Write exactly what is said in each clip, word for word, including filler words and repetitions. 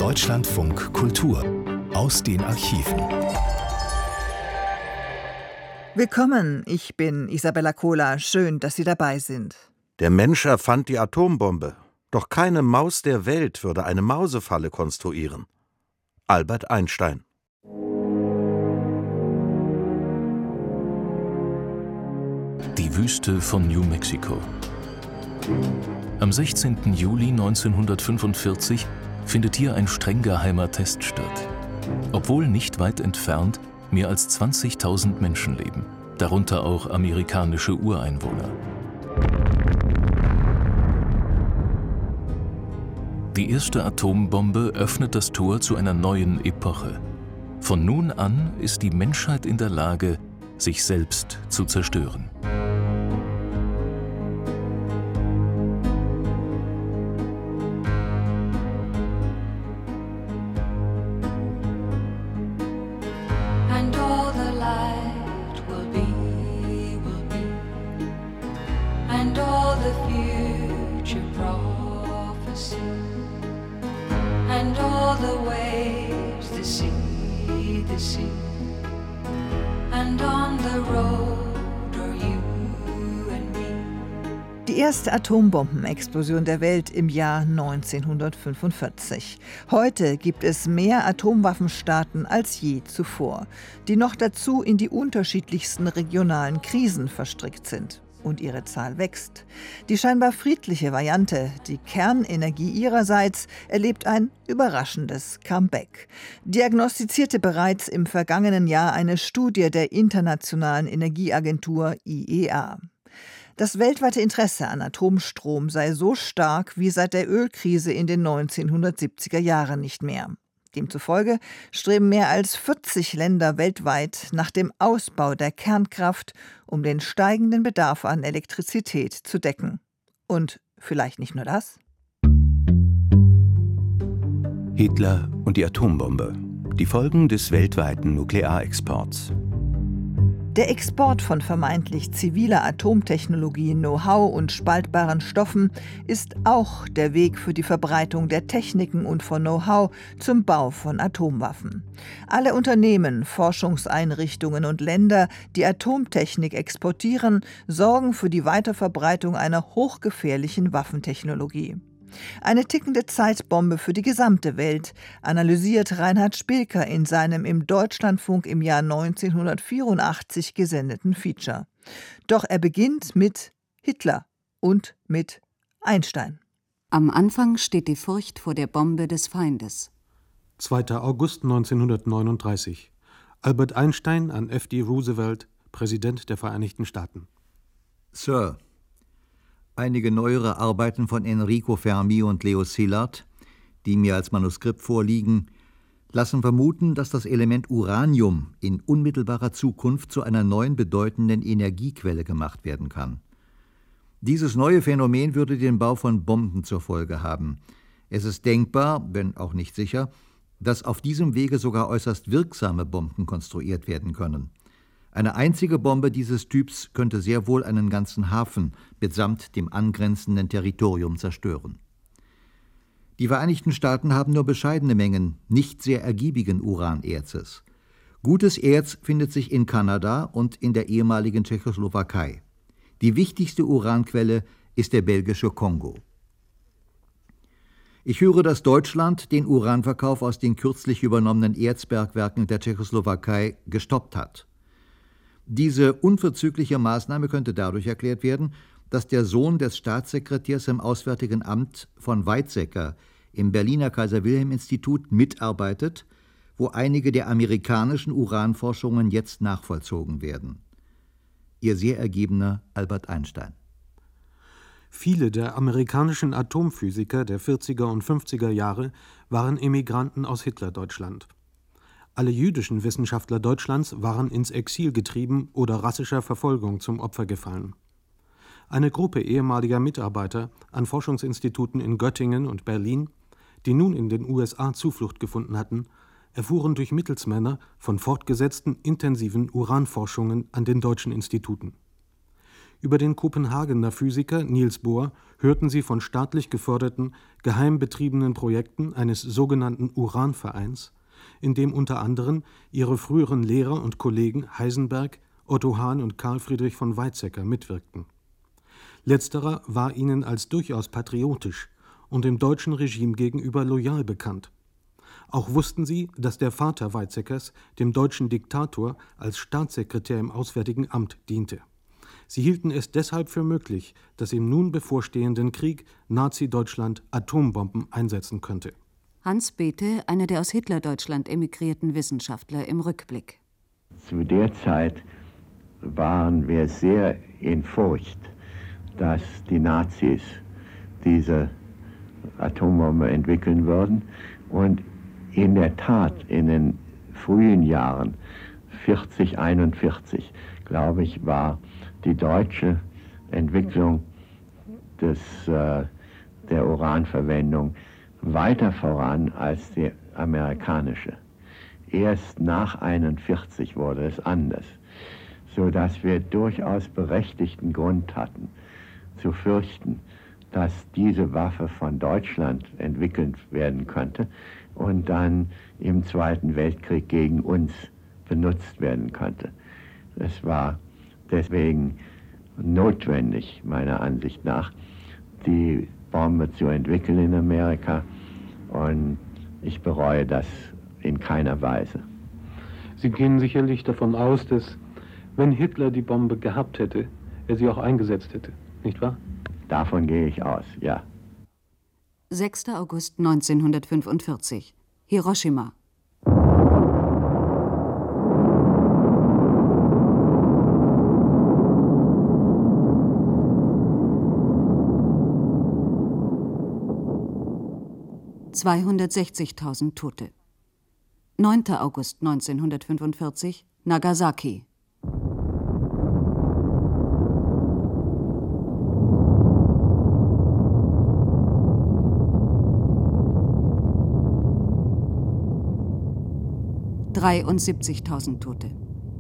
Deutschlandfunk Kultur aus den Archiven. Willkommen, ich bin Isabella Kohler. Schön, dass Sie dabei sind. Der Mensch erfand die Atombombe. Doch keine Maus der Welt würde eine Mausefalle konstruieren. Albert Einstein. Die Wüste von New Mexico. Am sechzehnten Juli neunzehnhundertfünfundvierzig findet hier ein streng geheimer Test statt. Obwohl nicht weit entfernt mehr als zwanzigtausend Menschen leben, darunter auch amerikanische Ureinwohner. Die erste Atombombe öffnet das Tor zu einer neuen Epoche. Von nun an ist die Menschheit in der Lage, sich selbst zu zerstören. Die erste Atombombenexplosion der Welt im Jahr neunzehnhundertfünfundvierzig. Heute gibt es mehr Atomwaffenstaaten als je zuvor, die noch dazu in die unterschiedlichsten regionalen Krisen verstrickt sind. Und ihre Zahl wächst. Die scheinbar friedliche Variante, die Kernenergie ihrerseits, erlebt ein überraschendes Comeback. Diagnostizierte bereits im vergangenen Jahr eine Studie der Internationalen Energieagentur I E A. Das weltweite Interesse an Atomstrom sei so stark wie seit der Ölkrise in den neunzehnhundertsiebziger Jahren nicht mehr. Demzufolge streben mehr als vierzig Länder weltweit nach dem Ausbau der Kernkraft, um den steigenden Bedarf an Elektrizität zu decken. Und vielleicht nicht nur das? Hitler und die Atombombe. Die Folgen des weltweiten Nuklearexports. Der Export von vermeintlich ziviler Atomtechnologie, Know-how und spaltbaren Stoffen ist auch der Weg für die Verbreitung der Techniken und von Know-how zum Bau von Atomwaffen. Alle Unternehmen, Forschungseinrichtungen und Länder, die Atomtechnik exportieren, sorgen für die Weiterverbreitung einer hochgefährlichen Waffentechnologie. Eine tickende Zeitbombe für die gesamte Welt, analysiert Reinhard Spilker in seinem im Deutschlandfunk im Jahr neunzehnhundertvierundachtzig gesendeten Feature. Doch er beginnt mit Hitler und mit Einstein. Am Anfang steht die Furcht vor der Bombe des Feindes. zweiter August neunzehnhundertneununddreißig. Albert Einstein an F D Roosevelt, Präsident der Vereinigten Staaten. Sir, einige neuere Arbeiten von Enrico Fermi und Leo Szilard, die mir als Manuskript vorliegen, lassen vermuten, dass das Element Uranium in unmittelbarer Zukunft zu einer neuen bedeutenden Energiequelle gemacht werden kann. Dieses neue Phänomen würde den Bau von Bomben zur Folge haben. Es ist denkbar, wenn auch nicht sicher, dass auf diesem Wege sogar äußerst wirksame Bomben konstruiert werden können. Eine einzige Bombe dieses Typs könnte sehr wohl einen ganzen Hafen mitsamt dem angrenzenden Territorium zerstören. Die Vereinigten Staaten haben nur bescheidene Mengen nicht sehr ergiebigen Uranerzes. Gutes Erz findet sich in Kanada und in der ehemaligen Tschechoslowakei. Die wichtigste Uranquelle ist der belgische Kongo. Ich höre, dass Deutschland den Uranverkauf aus den kürzlich übernommenen Erzbergwerken der Tschechoslowakei gestoppt hat. Diese unverzügliche Maßnahme könnte dadurch erklärt werden, dass der Sohn des Staatssekretärs im Auswärtigen Amt von Weizsäcker im Berliner Kaiser-Wilhelm-Institut mitarbeitet, wo einige der amerikanischen Uranforschungen jetzt nachvollzogen werden. Ihr sehr ergebener Albert Einstein. Viele der amerikanischen Atomphysiker der vierziger und fünfziger Jahre waren Emigranten aus Hitlerdeutschland. Alle jüdischen Wissenschaftler Deutschlands waren ins Exil getrieben oder rassischer Verfolgung zum Opfer gefallen. Eine Gruppe ehemaliger Mitarbeiter an Forschungsinstituten in Göttingen und Berlin, die nun in den U S A Zuflucht gefunden hatten, erfuhren durch Mittelsmänner von fortgesetzten intensiven Uranforschungen an den deutschen Instituten. Über den Kopenhagener Physiker Niels Bohr hörten sie von staatlich geförderten, geheim betriebenen Projekten eines sogenannten Uranvereins, in dem unter anderem ihre früheren Lehrer und Kollegen Heisenberg, Otto Hahn und Carl Friedrich von Weizsäcker mitwirkten. Letzterer war ihnen als durchaus patriotisch und dem deutschen Regime gegenüber loyal bekannt. Auch wussten sie, dass der Vater Weizsäckers dem deutschen Diktator als Staatssekretär im Auswärtigen Amt diente. Sie hielten es deshalb für möglich, dass im nun bevorstehenden Krieg Nazi-Deutschland Atombomben einsetzen könnte. Hans Bethe, einer der aus Hitlerdeutschland emigrierten Wissenschaftler, im Rückblick. Zu der Zeit waren wir sehr in Furcht, dass die Nazis diese Atombombe entwickeln würden. Und in der Tat, in den frühen Jahren, vierzig, einundvierzig, glaube ich, war die deutsche Entwicklung des, äh, der Uranverwendung weiter voran als die amerikanische. Erst nach einundvierzig wurde es anders, sodass wir durchaus berechtigten Grund hatten, zu fürchten, dass diese Waffe von Deutschland entwickelt werden könnte und dann im Zweiten Weltkrieg gegen uns benutzt werden könnte. Es war deswegen notwendig, meiner Ansicht nach, die Bombe zu entwickeln in Amerika, und ich bereue das in keiner Weise. Sie gehen sicherlich davon aus, dass, wenn Hitler die Bombe gehabt hätte, er sie auch eingesetzt hätte, nicht wahr? Davon gehe ich aus, ja. sechster August neunzehnhundertfünfundvierzig. Hiroshima. zweihundertsechzigtausend Tote. neunter August neunzehnhundertfünfundvierzig. Nagasaki. dreiundsiebzigtausend Tote.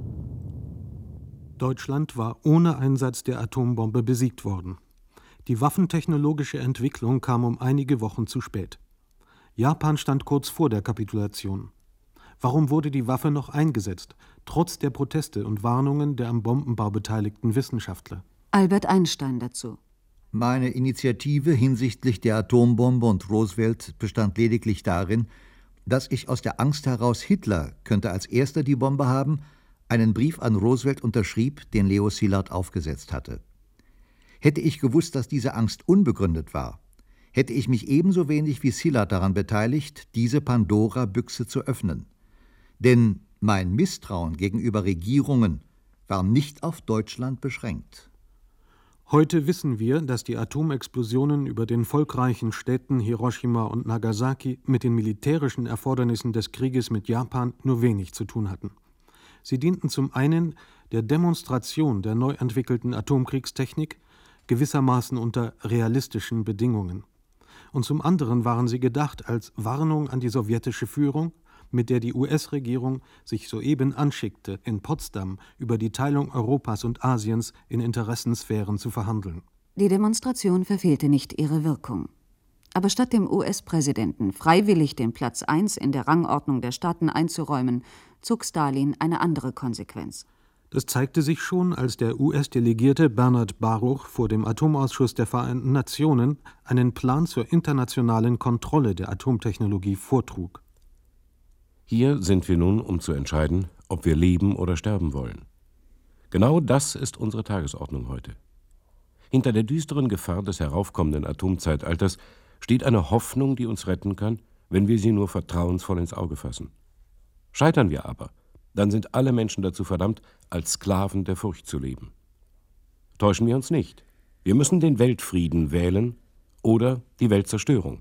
Deutschland war ohne Einsatz der Atombombe besiegt worden. Die waffentechnologische Entwicklung kam um einige Wochen zu spät. Japan stand kurz vor der Kapitulation. Warum wurde die Waffe noch eingesetzt, trotz der Proteste und Warnungen der am Bombenbau beteiligten Wissenschaftler? Albert Einstein dazu. Meine Initiative hinsichtlich der Atombombe und Roosevelt bestand lediglich darin, dass ich aus der Angst heraus, Hitler könnte als erster die Bombe haben, einen Brief an Roosevelt unterschrieb, den Leo Szilard aufgesetzt hatte. Hätte ich gewusst, dass diese Angst unbegründet war, hätte ich mich ebenso wenig wie Szilard daran beteiligt, diese Pandora-Büchse zu öffnen. Denn mein Misstrauen gegenüber Regierungen war nicht auf Deutschland beschränkt. Heute wissen wir, dass die Atomexplosionen über den volkreichen Städten Hiroshima und Nagasaki mit den militärischen Erfordernissen des Krieges mit Japan nur wenig zu tun hatten. Sie dienten zum einen der Demonstration der neu entwickelten Atomkriegstechnik, gewissermaßen unter realistischen Bedingungen. Und zum anderen waren sie gedacht als Warnung an die sowjetische Führung, mit der die U S-Regierung sich soeben anschickte, in Potsdam über die Teilung Europas und Asiens in Interessensphären zu verhandeln. Die Demonstration verfehlte nicht ihre Wirkung. Aber statt dem U S-Präsidenten freiwillig den Platz eins in der Rangordnung der Staaten einzuräumen, zog Stalin eine andere Konsequenz. Das zeigte sich schon, als der U S-Delegierte Bernard Baruch vor dem Atomausschuss der Vereinten Nationen einen Plan zur internationalen Kontrolle der Atomtechnologie vortrug. Hier sind wir nun, um zu entscheiden, ob wir leben oder sterben wollen. Genau das ist unsere Tagesordnung heute. Hinter der düsteren Gefahr des heraufkommenden Atomzeitalters steht eine Hoffnung, die uns retten kann, wenn wir sie nur vertrauensvoll ins Auge fassen. Scheitern wir aber, dann sind alle Menschen dazu verdammt, als Sklaven der Furcht zu leben. Täuschen wir uns nicht. Wir müssen den Weltfrieden wählen oder die Weltzerstörung.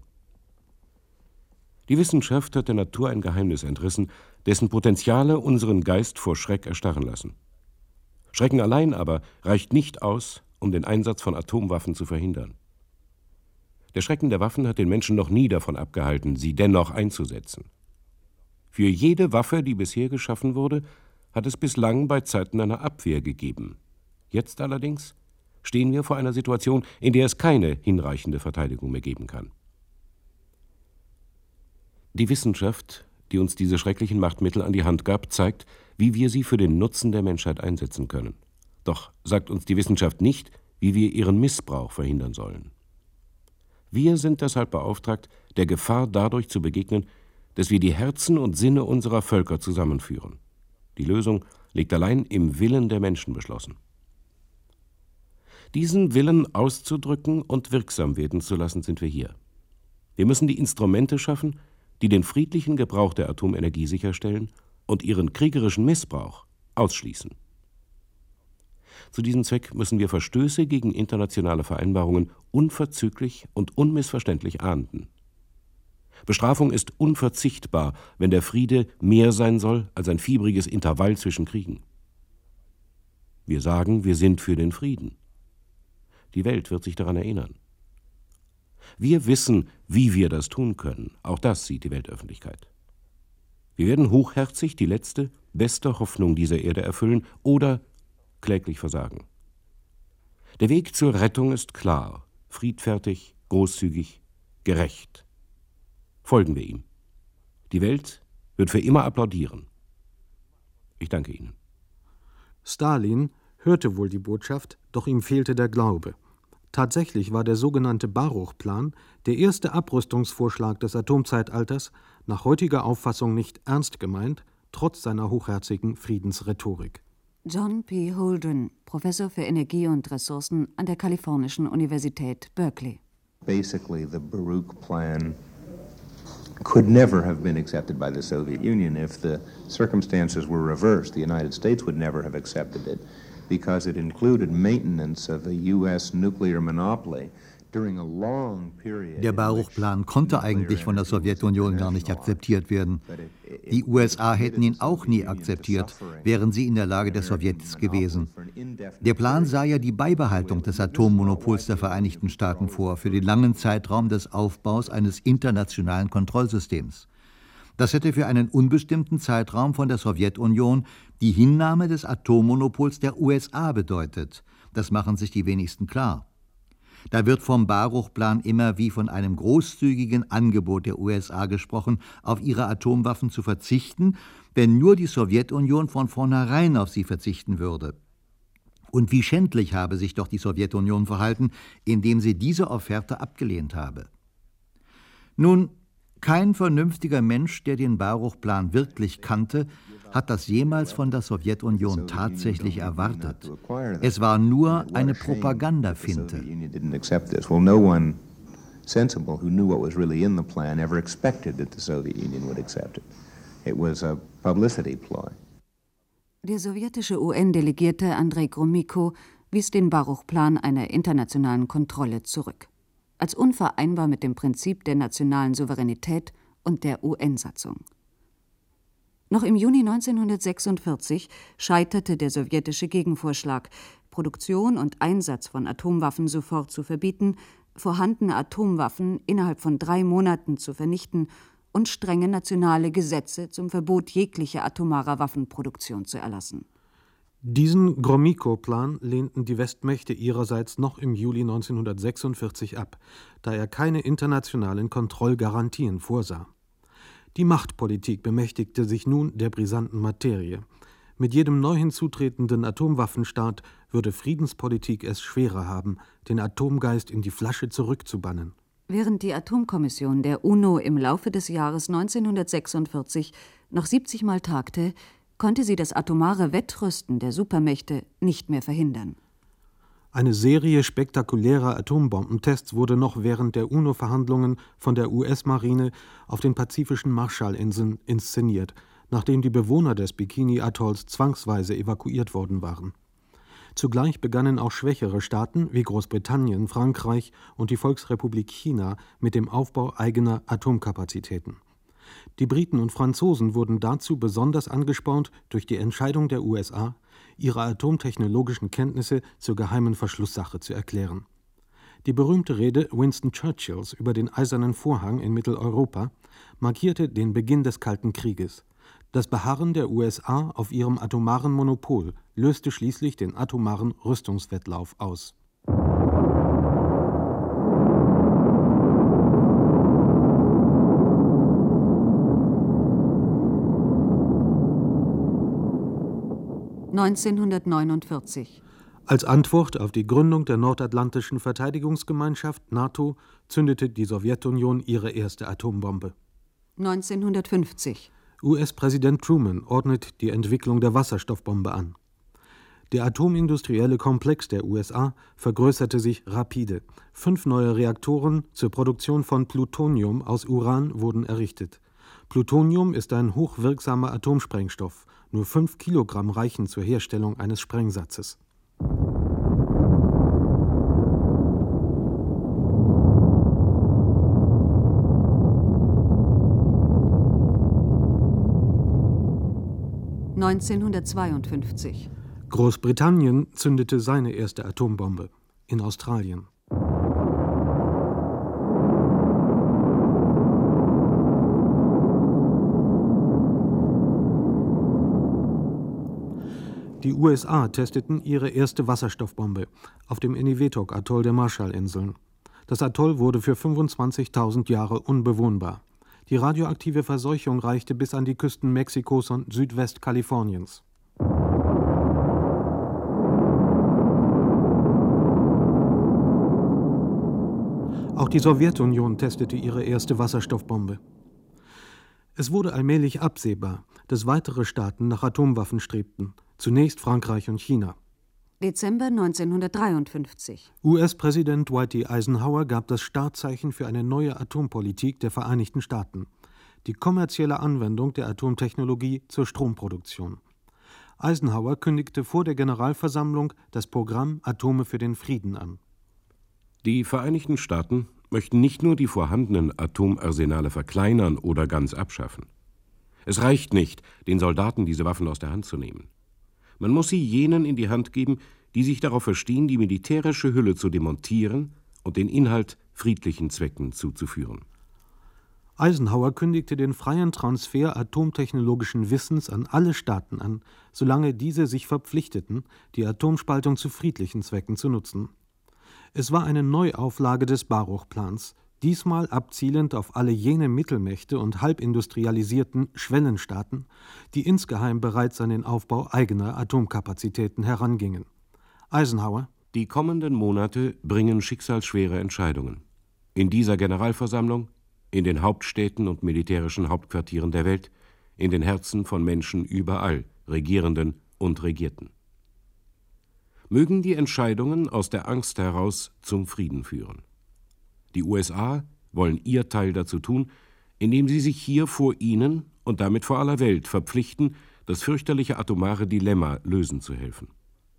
Die Wissenschaft hat der Natur ein Geheimnis entrissen, dessen Potenziale unseren Geist vor Schreck erstarren lassen. Schrecken allein aber reicht nicht aus, um den Einsatz von Atomwaffen zu verhindern. Der Schrecken der Waffen hat den Menschen noch nie davon abgehalten, sie dennoch einzusetzen. Für jede Waffe, die bisher geschaffen wurde, hat es bislang bei Zeiten einer Abwehr gegeben. Jetzt allerdings stehen wir vor einer Situation, in der es keine hinreichende Verteidigung mehr geben kann. Die Wissenschaft, die uns diese schrecklichen Machtmittel an die Hand gab, zeigt, wie wir sie für den Nutzen der Menschheit einsetzen können. Doch sagt uns die Wissenschaft nicht, wie wir ihren Missbrauch verhindern sollen. Wir sind deshalb beauftragt, der Gefahr dadurch zu begegnen, dass wir die Herzen und Sinne unserer Völker zusammenführen. Die Lösung liegt allein im Willen der Menschen beschlossen. Diesen Willen auszudrücken und wirksam werden zu lassen, sind wir hier. Wir müssen die Instrumente schaffen, die den friedlichen Gebrauch der Atomenergie sicherstellen und ihren kriegerischen Missbrauch ausschließen. Zu diesem Zweck müssen wir Verstöße gegen internationale Vereinbarungen unverzüglich und unmissverständlich ahnden. Bestrafung ist unverzichtbar, wenn der Friede mehr sein soll als ein fiebriges Intervall zwischen Kriegen. Wir sagen, wir sind für den Frieden. Die Welt wird sich daran erinnern. Wir wissen, wie wir das tun können. Auch das sieht die Weltöffentlichkeit. Wir werden hochherzig die letzte, beste Hoffnung dieser Erde erfüllen oder kläglich versagen. Der Weg zur Rettung ist klar, friedfertig, großzügig, gerecht. Folgen wir ihm. Die Welt wird für immer applaudieren. Ich danke Ihnen. Stalin hörte wohl die Botschaft, doch ihm fehlte der Glaube. Tatsächlich war der sogenannte Baruch-Plan, der erste Abrüstungsvorschlag des Atomzeitalters, nach heutiger Auffassung nicht ernst gemeint, trotz seiner hochherzigen Friedensrhetorik. John P. Holdren, Professor für Energie und Ressourcen an der Kalifornischen Universität Berkeley. Basically, the Baruch Plan could never have been accepted by the Soviet Union if the circumstances were reversed. The United States would never have accepted it because it included maintenance of a U S nuclear monopoly. Der Baruch-Plan konnte eigentlich von der Sowjetunion gar nicht akzeptiert werden. Die U S A hätten ihn auch nie akzeptiert, wären sie in der Lage der Sowjets gewesen. Der Plan sah ja die Beibehaltung des Atommonopols der Vereinigten Staaten vor, für den langen Zeitraum des Aufbaus eines internationalen Kontrollsystems. Das hätte für einen unbestimmten Zeitraum von der Sowjetunion die Hinnahme des Atommonopols der U S A bedeutet. Das machen sich die wenigsten klar. Da wird vom Baruch-Plan immer wie von einem großzügigen Angebot der U S A gesprochen, auf ihre Atomwaffen zu verzichten, wenn nur die Sowjetunion von vornherein auf sie verzichten würde. Und wie schändlich habe sich doch die Sowjetunion verhalten, indem sie diese Offerte abgelehnt habe. Nun, kein vernünftiger Mensch, der den Baruch-Plan wirklich kannte, hat das jemals von der Sowjetunion tatsächlich erwartet. Es war nur eine Propagandafinte. Der sowjetische U N-Delegierte Andrei Gromyko wies den Baruch-Plan einer internationalen Kontrolle zurück, als unvereinbar mit dem Prinzip der nationalen Souveränität und der U N-Satzung. Noch im Juni neunzehnhundertsechsundvierzig scheiterte der sowjetische Gegenvorschlag, Produktion und Einsatz von Atomwaffen sofort zu verbieten, vorhandene Atomwaffen innerhalb von drei Monaten zu vernichten und strenge nationale Gesetze zum Verbot jeglicher atomarer Waffenproduktion zu erlassen. Diesen Gromyko-Plan lehnten die Westmächte ihrerseits noch im Juli neunzehnhundertsechsundvierzig ab, da er keine internationalen Kontrollgarantien vorsah. Die Machtpolitik bemächtigte sich nun der brisanten Materie. Mit jedem neu hinzutretenden Atomwaffenstaat würde Friedenspolitik es schwerer haben, den Atomgeist in die Flasche zurückzubannen. Während die Atomkommission der UNO im Laufe des Jahres neunzehnhundertsechsundvierzig noch siebzig Mal tagte, konnte sie das atomare Wettrüsten der Supermächte nicht mehr verhindern. Eine Serie spektakulärer Atombombentests wurde noch während der UNO-Verhandlungen von der U S-Marine auf den pazifischen Marshallinseln inszeniert, nachdem die Bewohner des Bikini-Atolls zwangsweise evakuiert worden waren. Zugleich begannen auch schwächere Staaten wie Großbritannien, Frankreich und die Volksrepublik China mit dem Aufbau eigener Atomkapazitäten. Die Briten und Franzosen wurden dazu besonders angespornt durch die Entscheidung der U S A, ihre atomtechnologischen Kenntnisse zur geheimen Verschlusssache zu erklären. Die berühmte Rede Winston Churchills über den Eisernen Vorhang in Mitteleuropa markierte den Beginn des Kalten Krieges. Das Beharren der U S A auf ihrem atomaren Monopol löste schließlich den atomaren Rüstungswettlauf aus. neunzehnhundertneunundvierzig. Als Antwort auf die Gründung der Nordatlantischen Verteidigungsgemeinschaft NATO zündete die Sowjetunion ihre erste Atombombe. neunzehnhundertfünfzig. U S-Präsident Truman ordnet die Entwicklung der Wasserstoffbombe an. Der atomindustrielle Komplex der U S A vergrößerte sich rapide. Fünf neue Reaktoren zur Produktion von Plutonium aus Uran wurden errichtet. Plutonium ist ein hochwirksamer Atomsprengstoff. Nur fünf Kilogramm reichen zur Herstellung eines Sprengsatzes. neunzehnhundertzweiundfünfzig. Großbritannien zündete seine erste Atombombe in Australien. Die U S A testeten ihre erste Wasserstoffbombe auf dem Eniwetok-Atoll der Marshallinseln. Das Atoll wurde für fünfundzwanzigtausend Jahre unbewohnbar. Die radioaktive Verseuchung reichte bis an die Küsten Mexikos und Südwestkaliforniens. Auch die Sowjetunion testete ihre erste Wasserstoffbombe. Es wurde allmählich absehbar, dass weitere Staaten nach Atomwaffen strebten, zunächst Frankreich und China. Dezember neunzehnhundertdreiundfünfzig. U S-Präsident Dwight D. Eisenhower gab das Startzeichen für eine neue Atompolitik der Vereinigten Staaten, die kommerzielle Anwendung der Atomtechnologie zur Stromproduktion. Eisenhower kündigte vor der Generalversammlung das Programm Atome für den Frieden an. Die Vereinigten Staaten möchten nicht nur die vorhandenen Atomarsenale verkleinern oder ganz abschaffen. Es reicht nicht, den Soldaten diese Waffen aus der Hand zu nehmen. Man muss sie jenen in die Hand geben, die sich darauf verstehen, die militärische Hülle zu demontieren und den Inhalt friedlichen Zwecken zuzuführen. Eisenhower kündigte den freien Transfer atomtechnologischen Wissens an alle Staaten an, solange diese sich verpflichteten, die Atomspaltung zu friedlichen Zwecken zu nutzen. Es war eine Neuauflage des Baruch-Plans, diesmal abzielend auf alle jene Mittelmächte und halbindustrialisierten Schwellenstaaten, die insgeheim bereits an den Aufbau eigener Atomkapazitäten herangingen. Eisenhower: Die kommenden Monate bringen schicksalsschwere Entscheidungen. In dieser Generalversammlung, in den Hauptstädten und militärischen Hauptquartieren der Welt, in den Herzen von Menschen überall, Regierenden und Regierten. Mögen die Entscheidungen aus der Angst heraus zum Frieden führen. Die U S A wollen ihr Teil dazu tun, indem sie sich hier vor ihnen und damit vor aller Welt verpflichten, das fürchterliche atomare Dilemma lösen zu helfen.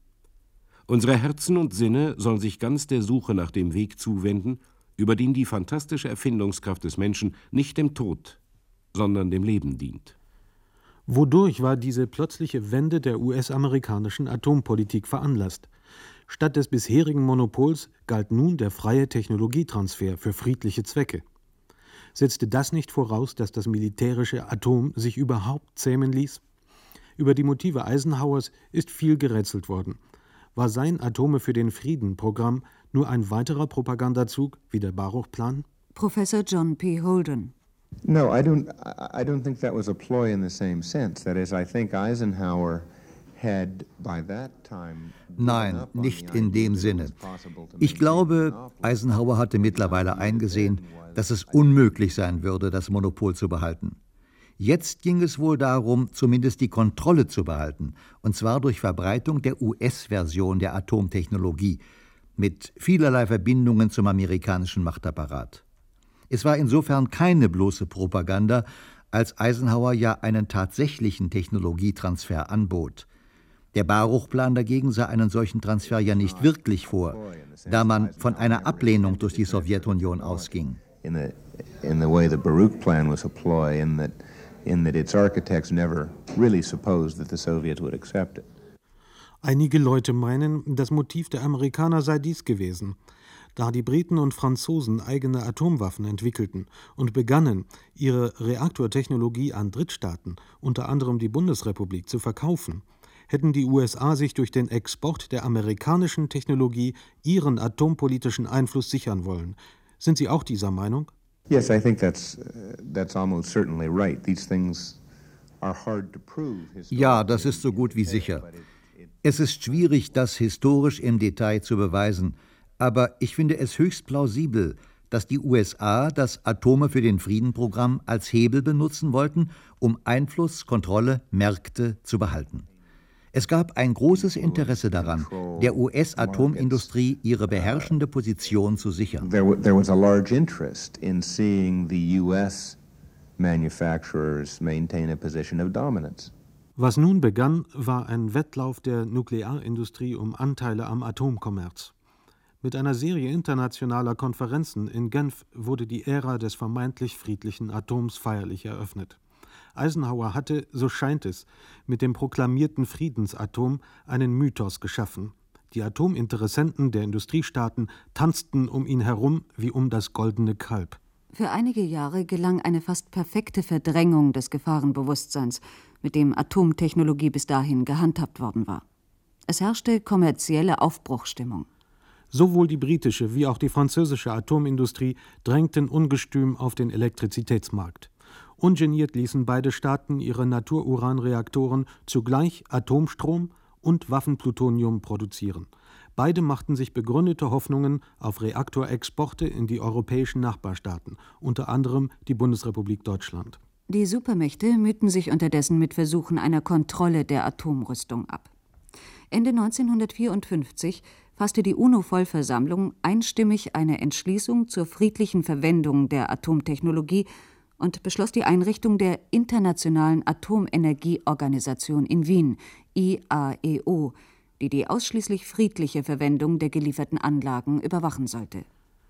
Unsere Herzen und Sinne sollen sich ganz der Suche nach dem Weg zuwenden, über den die fantastische Erfindungskraft des Menschen nicht dem Tod, sondern dem Leben dient. Wodurch war diese plötzliche Wende der U S-amerikanischen Atompolitik veranlasst? Statt des bisherigen Monopols galt nun der freie Technologietransfer für friedliche Zwecke. Setzte das nicht voraus, dass das militärische Atom sich überhaupt zähmen ließ? Über die Motive Eisenhowers ist viel gerätselt worden. War sein Atome für den Frieden-Programm nur ein weiterer Propagandazug wie der Baruch-Plan? Professor John P. Holden. No, I don't. I don't think that was a ploy in the same sense. That is, I think Eisenhower had by that time. Nein, nicht in dem Sinne. Ich glaube, Eisenhower hatte mittlerweile eingesehen, dass es unmöglich sein würde, das Monopol zu behalten. Jetzt ging es wohl darum, zumindest die Kontrolle zu behalten, und zwar durch Verbreitung der U S-Version der Atomtechnologie mit vielerlei Verbindungen zum amerikanischen Machtapparat. Es war insofern keine bloße Propaganda, als Eisenhower ja einen tatsächlichen Technologietransfer anbot. Der Baruch-Plan dagegen sah einen solchen Transfer ja nicht wirklich vor, da man von einer Ablehnung durch die Sowjetunion ausging. In the, in the way the Baruch Plan was a ploy, in that, in that its architects never really supposed that the Soviets would accept it. Einige Leute meinen, das Motiv der Amerikaner sei dies gewesen. Da die Briten und Franzosen eigene Atomwaffen entwickelten und begannen, ihre Reaktortechnologie an Drittstaaten, unter anderem die Bundesrepublik, zu verkaufen, hätten die U S A sich durch den Export der amerikanischen Technologie ihren atompolitischen Einfluss sichern wollen. Sind Sie auch dieser Meinung? Yes, I think that's, uh, that's almost certainly right. These things are hard to prove. Ja, das ist so gut wie sicher. Es ist schwierig, das historisch im Detail zu beweisen, aber ich finde es höchst plausibel, dass die U S A das Atome für den Frieden-Programm als Hebel benutzen wollten, um Einfluss, Kontrolle, Märkte zu behalten. Es gab ein großes Interesse daran, der U S-Atomindustrie ihre beherrschende Position zu sichern. There, there was a large interest in seeing the U S manufacturers maintain a position of dominance. Was nun begann, war ein Wettlauf der Nuklearindustrie um Anteile am Atomkommerz. Mit einer Serie internationaler Konferenzen in Genf wurde die Ära des vermeintlich friedlichen Atoms feierlich eröffnet. Eisenhower hatte, so scheint es, mit dem proklamierten Friedensatom einen Mythos geschaffen. Die Atominteressenten der Industriestaaten tanzten um ihn herum wie um das goldene Kalb. Für einige Jahre gelang eine fast perfekte Verdrängung des Gefahrenbewusstseins, mit dem Atomtechnologie bis dahin gehandhabt worden war. Es herrschte kommerzielle Aufbruchsstimmung. Sowohl die britische wie auch die französische Atomindustrie drängten ungestüm auf den Elektrizitätsmarkt. Ungeniert ließen beide Staaten ihre Natururanreaktoren zugleich Atomstrom und Waffenplutonium produzieren. Beide machten sich begründete Hoffnungen auf Reaktorexporte in die europäischen Nachbarstaaten, unter anderem die Bundesrepublik Deutschland. Die Supermächte mühten sich unterdessen mit Versuchen einer Kontrolle der Atomrüstung ab. Ende neunzehnhundertvierundfünfzig fasste die UNO-Vollversammlung einstimmig eine Entschließung zur friedlichen Verwendung der Atomtechnologie und beschloss die Einrichtung der Internationalen Atomenergieorganisation in Wien, I A E O, die die ausschließlich friedliche Verwendung der gelieferten Anlagen überwachen sollte.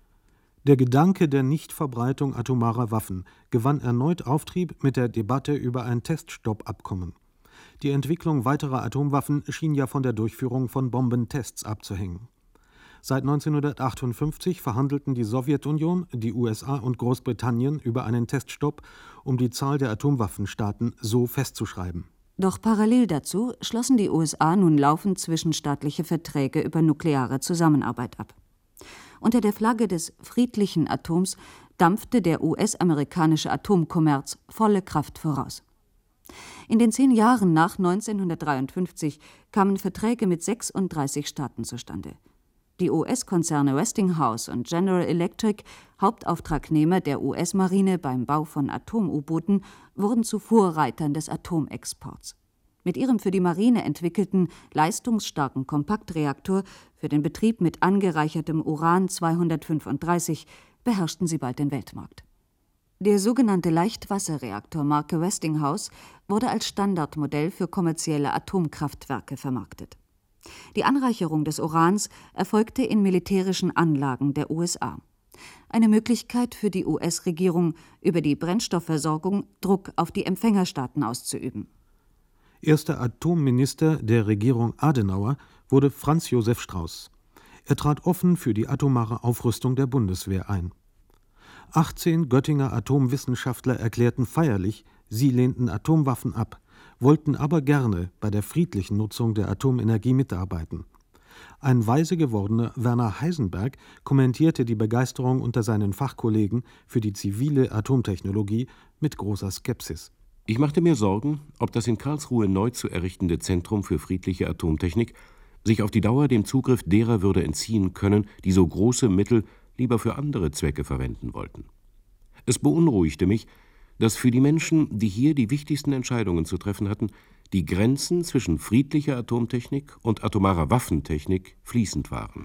Der Gedanke der Nichtverbreitung atomarer Waffen gewann erneut Auftrieb mit der Debatte über ein Teststoppabkommen. Die Entwicklung weiterer Atomwaffen schien ja von der Durchführung von Bombentests abzuhängen. Seit neunzehnhundertachtundfünfzig verhandelten die Sowjetunion, die U S A und Großbritannien über einen Teststopp, um die Zahl der Atomwaffenstaaten so festzuschreiben. Doch parallel dazu schlossen die U S A nun laufend zwischenstaatliche Verträge über nukleare Zusammenarbeit ab. Unter der Flagge des friedlichen Atoms dampfte der U S-amerikanische Atomkommerz volle Kraft voraus. In den zehn Jahren nach neunzehnhundertdreiundfünfzig kamen Verträge mit sechsunddreißig Staaten zustande. Die U S-Konzerne Westinghouse und General Electric, Hauptauftragnehmer der U S-Marine beim Bau von Atom-U-Booten, wurden zu Vorreitern des Atomexports. Mit ihrem für die Marine entwickelten, leistungsstarken Kompaktreaktor für den Betrieb mit angereichertem Uran zweihundertfünfunddreißig beherrschten sie bald den Weltmarkt. Der sogenannte Leichtwasserreaktor Marke Westinghouse wurde als Standardmodell für kommerzielle Atomkraftwerke vermarktet. Die Anreicherung des Urans erfolgte in militärischen Anlagen der U S A. Eine Möglichkeit für die U S-Regierung, über die Brennstoffversorgung Druck auf die Empfängerstaaten auszuüben. Erster Atomminister der Regierung Adenauer wurde Franz Josef Strauß. Er trat offen für die atomare Aufrüstung der Bundeswehr ein. achtzehn Göttinger Atomwissenschaftler erklärten feierlich, sie lehnten Atomwaffen ab, wollten aber gerne bei der friedlichen Nutzung der Atomenergie mitarbeiten. Ein weise gewordener Werner Heisenberg kommentierte die Begeisterung unter seinen Fachkollegen für die zivile Atomtechnologie mit großer Skepsis. Ich machte mir Sorgen, ob das in Karlsruhe neu zu errichtende Zentrum für friedliche Atomtechnik sich auf die Dauer dem Zugriff derer würde entziehen können, die so große Mittel lieber für andere Zwecke verwenden wollten. Es beunruhigte mich, dass für die Menschen, die hier die wichtigsten Entscheidungen zu treffen hatten, die Grenzen zwischen friedlicher Atomtechnik und atomarer Waffentechnik fließend waren.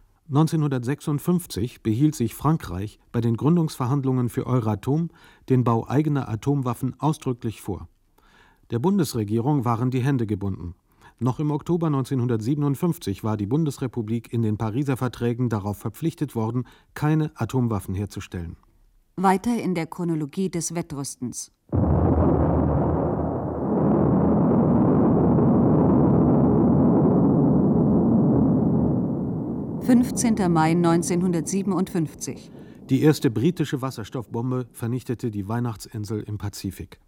neunzehnhundertsechsundfünfzig behielt sich Frankreich bei den Gründungsverhandlungen für Euratom den Bau eigener Atomwaffen ausdrücklich vor. Der Bundesregierung waren die Hände gebunden. Noch im Oktober neunzehnhundertsiebenundfünfzig war die Bundesrepublik in den Pariser Verträgen darauf verpflichtet worden, keine Atomwaffen herzustellen. Weiter in der Chronologie des Wettrüstens. fünfzehnter Mai neunzehnhundertsiebenundfünfzig. Die erste britische Wasserstoffbombe vernichtete die Weihnachtsinsel im Pazifik.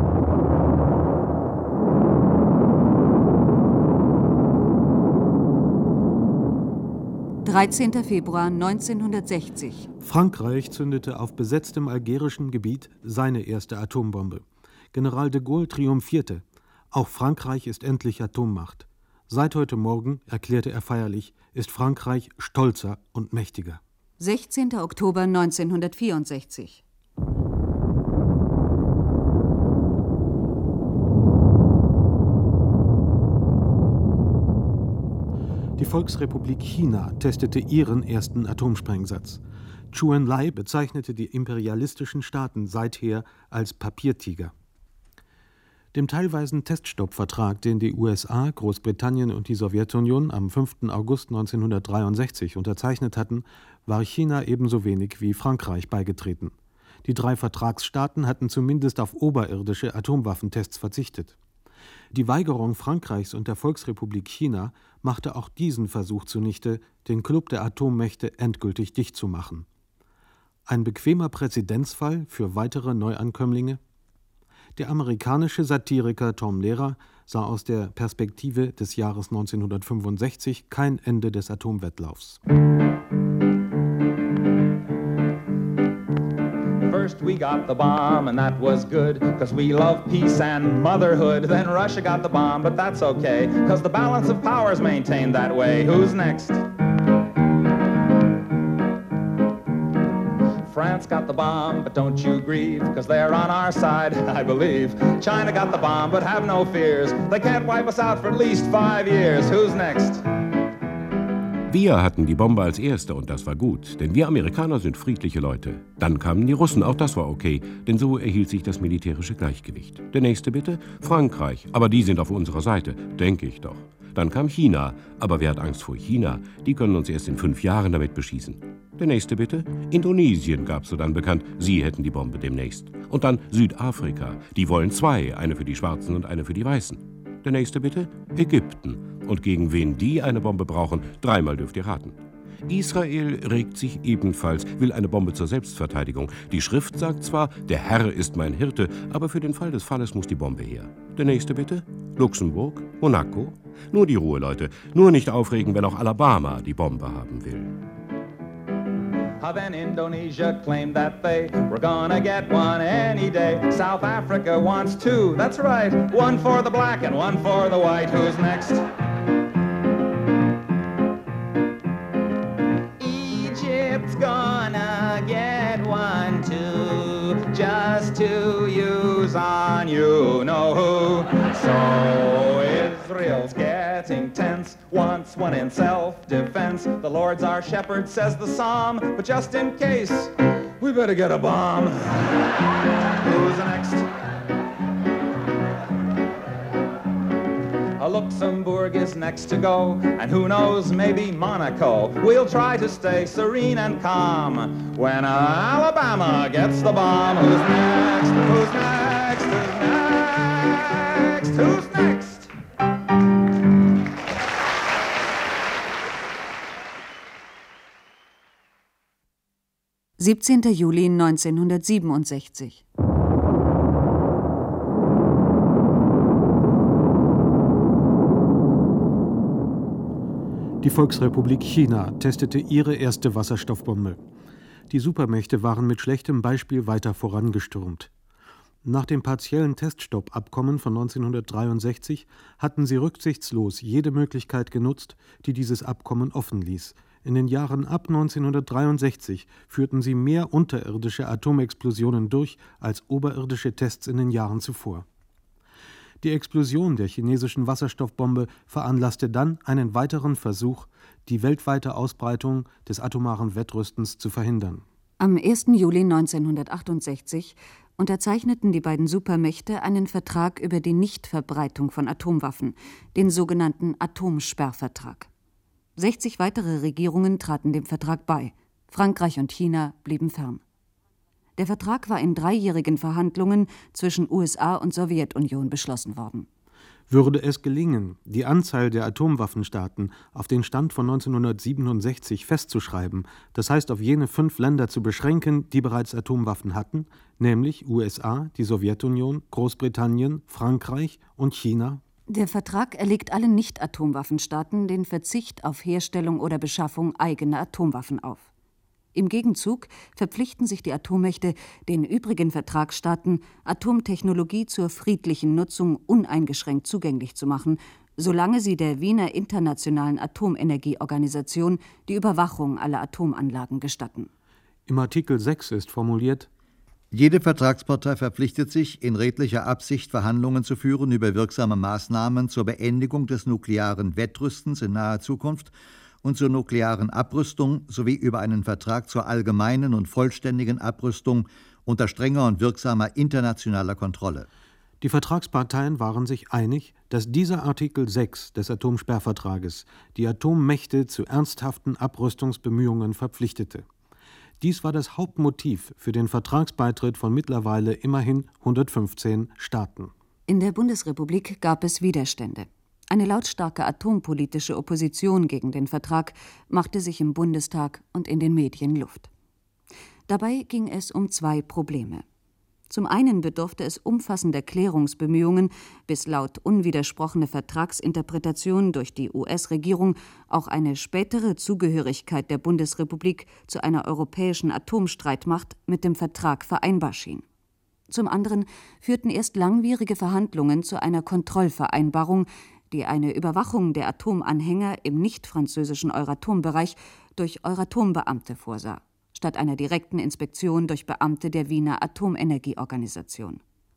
dreizehnter Februar neunzehnhundertsechzig. Frankreich zündete auf besetztem algerischem Gebiet seine erste Atombombe. General de Gaulle triumphierte. Auch Frankreich ist endlich Atommacht. Seit heute Morgen, erklärte er feierlich, ist Frankreich stolzer und mächtiger. sechzehnter Oktober neunzehnhundertvierundsechzig. Die Volksrepublik China testete ihren ersten Atomsprengsatz. Zhou Enlai bezeichnete die imperialistischen Staaten seither als Papiertiger. Dem teilweisen Teststoppvertrag, den die U S A, Großbritannien und die Sowjetunion am fünften August neunzehnhundertdreiundsechzig unterzeichnet hatten, war China ebenso wenig wie Frankreich beigetreten. Die drei Vertragsstaaten hatten zumindest auf oberirdische Atomwaffentests verzichtet. Die Weigerung Frankreichs und der Volksrepublik China machte auch diesen Versuch zunichte, den Klub der Atommächte endgültig dicht zu machen. Ein bequemer Präzedenzfall für weitere Neuankömmlinge? Der amerikanische Satiriker Tom Lehrer sah aus der Perspektive des Jahres neunzehnhundertfünfundsechzig kein Ende des Atomwettlaufs. First we got the bomb and that was good, cause we love peace and motherhood. Then Russia got the bomb, but that's okay, cause the balance of power's maintained that way. Who's next? France got the bomb, but don't you grieve, cause they're on our side, I believe. China got the bomb, but have no fears, they can't wipe us out for at least five years. Who's next? Wir hatten die Bombe als Erste und das war gut, denn wir Amerikaner sind friedliche Leute. Dann kamen die Russen, auch das war okay, denn so erhielt sich das militärische Gleichgewicht. Der nächste bitte? Frankreich, aber die sind auf unserer Seite, denke ich doch. Dann kam China, aber wer hat Angst vor China? Die können uns erst in fünf Jahren damit beschießen. Der nächste bitte? Indonesien gab so dann bekannt, sie hätten die Bombe demnächst. Und dann Südafrika, die wollen zwei, eine für die Schwarzen und eine für die Weißen. Der nächste bitte? Ägypten. Und gegen wen die eine Bombe brauchen, dreimal dürft ihr raten. Israel regt sich ebenfalls, will eine Bombe zur Selbstverteidigung. Die Schrift sagt zwar, der Herr ist mein Hirte, aber für den Fall des Falles muss die Bombe her. Der nächste bitte? Luxemburg? Monaco? Nur die Ruhe, Leute. Nur nicht aufregen, wenn auch Alabama die Bombe haben will. Then Indonesia claimed that they were gonna get one any day. South Africa wants two, that's right. One for the black and one for the white. Who's next? Egypt's gonna get one too, just to use on you know who. So Israel's getting tense, wants one in self-defense. The Lord's our shepherd, says the psalm, but just in case, we better get a bomb. Who's next? A Luxembourg is next to go, and who knows, maybe Monaco. We'll try to stay serene and calm when Alabama gets the bomb. Who's next? Who's next? Who's next? Who's next? siebzehnter Juli neunzehnhundertsiebenundsechzig. Die Volksrepublik China testete ihre erste Wasserstoffbombe. Die Supermächte waren mit schlechtem Beispiel weiter vorangestürmt. Nach dem partiellen Teststoppabkommen von neunzehnhundertdreiundsechzig hatten sie rücksichtslos jede Möglichkeit genutzt, die dieses Abkommen offen ließ. In den Jahren ab neunzehnhundertdreiundsechzig führten sie mehr unterirdische Atomexplosionen durch als oberirdische Tests in den Jahren zuvor. Die Explosion der chinesischen Wasserstoffbombe veranlasste dann einen weiteren Versuch, die weltweite Ausbreitung des atomaren Wettrüstens zu verhindern. Am ersten Juli neunzehnhundertachtundsechzig unterzeichneten die beiden Supermächte einen Vertrag über die Nichtverbreitung von Atomwaffen, den sogenannten Atomsperrvertrag. sechzig weitere Regierungen traten dem Vertrag bei. Frankreich und China blieben fern. Der Vertrag war in dreijährigen Verhandlungen zwischen U S A und Sowjetunion beschlossen worden. Würde es gelingen, die Anzahl der Atomwaffenstaaten auf den Stand von neunzehnhundertsiebenundsechzig festzuschreiben, das heißt auf jene fünf Länder zu beschränken, die bereits Atomwaffen hatten, nämlich U S A, die Sowjetunion, Großbritannien, Frankreich und China? Der Vertrag erlegt allen Nicht-Atomwaffenstaaten den Verzicht auf Herstellung oder Beschaffung eigener Atomwaffen auf. Im Gegenzug verpflichten sich die Atommächte, den übrigen Vertragsstaaten Atomtechnologie zur friedlichen Nutzung uneingeschränkt zugänglich zu machen, solange sie der Wiener Internationalen Atomenergieorganisation die Überwachung aller Atomanlagen gestatten. Im Artikel sechs ist formuliert: Jede Vertragspartei verpflichtet sich, in redlicher Absicht Verhandlungen zu führen über wirksame Maßnahmen zur Beendigung des nuklearen Wettrüstens in naher Zukunft und zur nuklearen Abrüstung sowie über einen Vertrag zur allgemeinen und vollständigen Abrüstung unter strenger und wirksamer internationaler Kontrolle. Die Vertragsparteien waren sich einig, dass dieser Artikel sechs des Atomsperrvertrages die Atommächte zu ernsthaften Abrüstungsbemühungen verpflichtete. Dies war das Hauptmotiv für den Vertragsbeitritt von mittlerweile immerhin hundertfünfzehn Staaten. In der Bundesrepublik gab es Widerstände. Eine lautstarke atompolitische Opposition gegen den Vertrag machte sich im Bundestag und in den Medien Luft. Dabei ging es um zwei Probleme. Zum einen bedurfte es umfassender Klärungsbemühungen, bis laut unwidersprochene Vertragsinterpretation durch die U S-Regierung auch eine spätere Zugehörigkeit der Bundesrepublik zu einer europäischen Atomstreitmacht mit dem Vertrag vereinbar schien. Zum anderen führten erst langwierige Verhandlungen zu einer Kontrollvereinbarung, die eine Überwachung der Atomanhänger im nicht-französischen Euratom-Bereich durch Euratom-Beamte vorsah, statt einer direkten Inspektion durch Beamte der Wiener Atomenergieorganisation.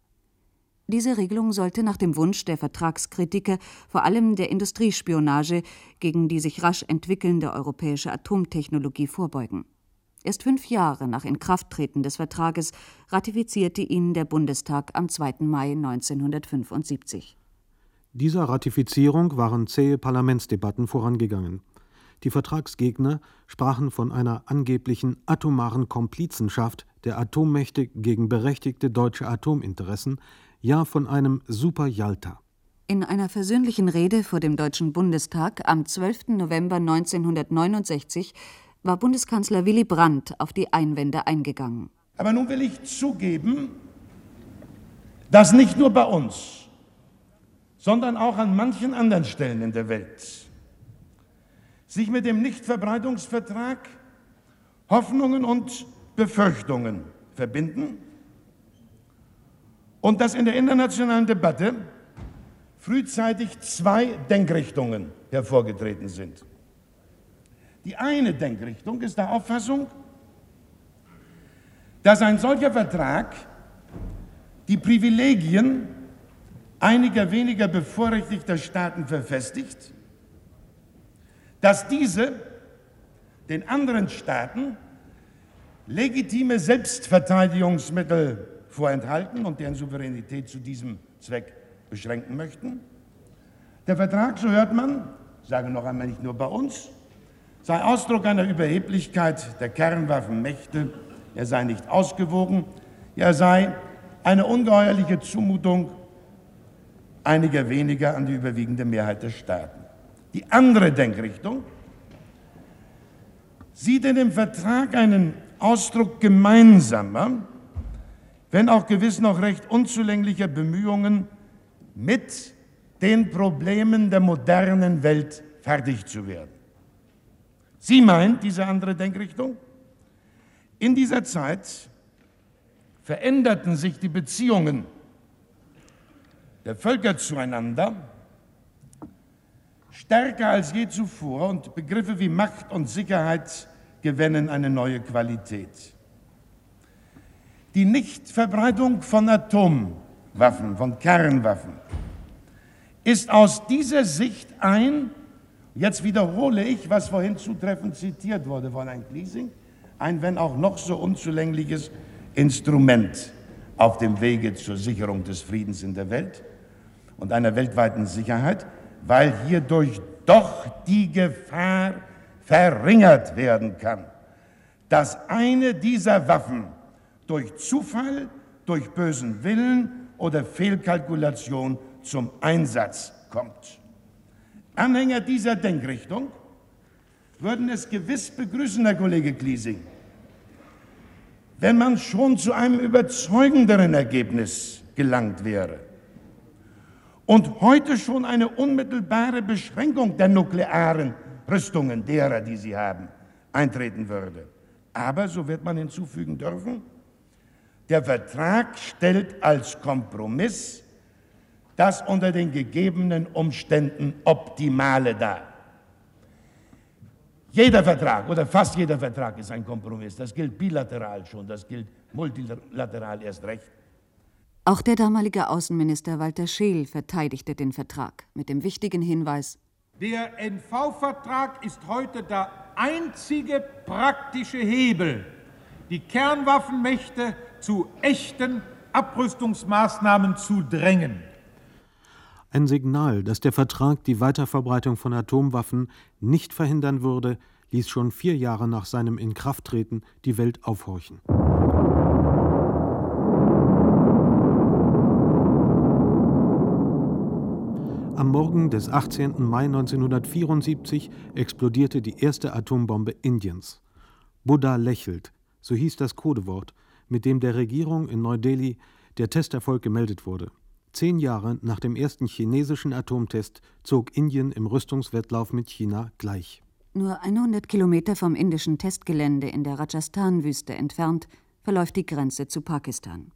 Diese Regelung sollte nach dem Wunsch der Vertragskritiker vor allem der Industriespionage gegen die sich rasch entwickelnde europäische Atomtechnologie vorbeugen. Erst fünf Jahre nach Inkrafttreten des Vertrages ratifizierte ihn der Bundestag am zweiten Mai neunzehnhundertfünfundsiebzig. Dieser Ratifizierung waren zähe Parlamentsdebatten vorangegangen. Die Vertragsgegner sprachen von einer angeblichen atomaren Komplizenschaft der Atommächte gegen berechtigte deutsche Atominteressen, ja von einem Super-Jalta. In einer versöhnlichen Rede vor dem Deutschen Bundestag am zwölften November neunzehnhundertneunundsechzig war Bundeskanzler Willy Brandt auf die Einwände eingegangen. Aber nun will ich zugeben, dass nicht nur bei uns, sondern auch an manchen anderen Stellen in der Welt sich mit dem Nichtverbreitungsvertrag Hoffnungen und Befürchtungen verbinden und dass in der internationalen Debatte frühzeitig zwei Denkrichtungen hervorgetreten sind. Die eine Denkrichtung ist der Auffassung, dass ein solcher Vertrag die Privilegien einiger weniger bevorrechtigter Staaten verfestigt, dass diese den anderen Staaten legitime Selbstverteidigungsmittel vorenthalten und deren Souveränität zu diesem Zweck beschränken möchten. Der Vertrag, so hört man, sage noch einmal nicht nur bei uns, sei Ausdruck einer Überheblichkeit der Kernwaffenmächte, er sei nicht ausgewogen, er sei eine ungeheuerliche Zumutung einiger weniger an die überwiegende Mehrheit der Staaten. Die andere Denkrichtung sieht in dem Vertrag einen Ausdruck gemeinsamer, wenn auch gewiss noch recht unzulänglicher Bemühungen, mit den Problemen der modernen Welt fertig zu werden. Sie meint, diese andere Denkrichtung, in dieser Zeit veränderten sich die Beziehungen der Völker zueinander stärker als je zuvor und Begriffe wie Macht und Sicherheit gewinnen eine neue Qualität. Die Nichtverbreitung von Atomwaffen, von Kernwaffen, ist aus dieser Sicht ein, jetzt wiederhole ich, was vorhin zutreffend zitiert wurde von Herrn Gliesing, ein, wenn auch noch so unzulängliches Instrument auf dem Wege zur Sicherung des Friedens in der Welt und einer weltweiten Sicherheit, weil hierdurch doch die Gefahr verringert werden kann, dass eine dieser Waffen durch Zufall, durch bösen Willen oder Fehlkalkulation zum Einsatz kommt. Anhänger dieser Denkrichtung würden es gewiss begrüßen, Herr Kollege Gliesing, wenn man schon zu einem überzeugenderen Ergebnis gelangt wäre und heute schon eine unmittelbare Beschränkung der nuklearen Rüstungen, derer, die sie haben, eintreten würde. Aber, so wird man hinzufügen dürfen, der Vertrag stellt als Kompromiss das unter den gegebenen Umständen Optimale dar. Jeder Vertrag oder fast jeder Vertrag ist ein Kompromiss. Das gilt bilateral schon, das gilt multilateral erst recht. Auch der damalige Außenminister Walter Scheel verteidigte den Vertrag mit dem wichtigen Hinweis: Der N V-Vertrag ist heute der einzige praktische Hebel, die Kernwaffenmächte zu echten Abrüstungsmaßnahmen zu drängen. Ein Signal, dass der Vertrag die Weiterverbreitung von Atomwaffen nicht verhindern würde, ließ schon vier Jahre nach seinem Inkrafttreten die Welt aufhorchen. Am Morgen des achtzehnten Mai neunzehnhundertvierundsiebzig explodierte die erste Atombombe Indiens. Buddha lächelt, so hieß das Codewort, mit dem der Regierung in Neu-Delhi der Testerfolg gemeldet wurde. Zehn Jahre nach dem ersten chinesischen Atomtest zog Indien im Rüstungswettlauf mit China gleich. Nur hundert Kilometer vom indischen Testgelände in der Rajasthan-Wüste entfernt verläuft die Grenze zu Pakistan.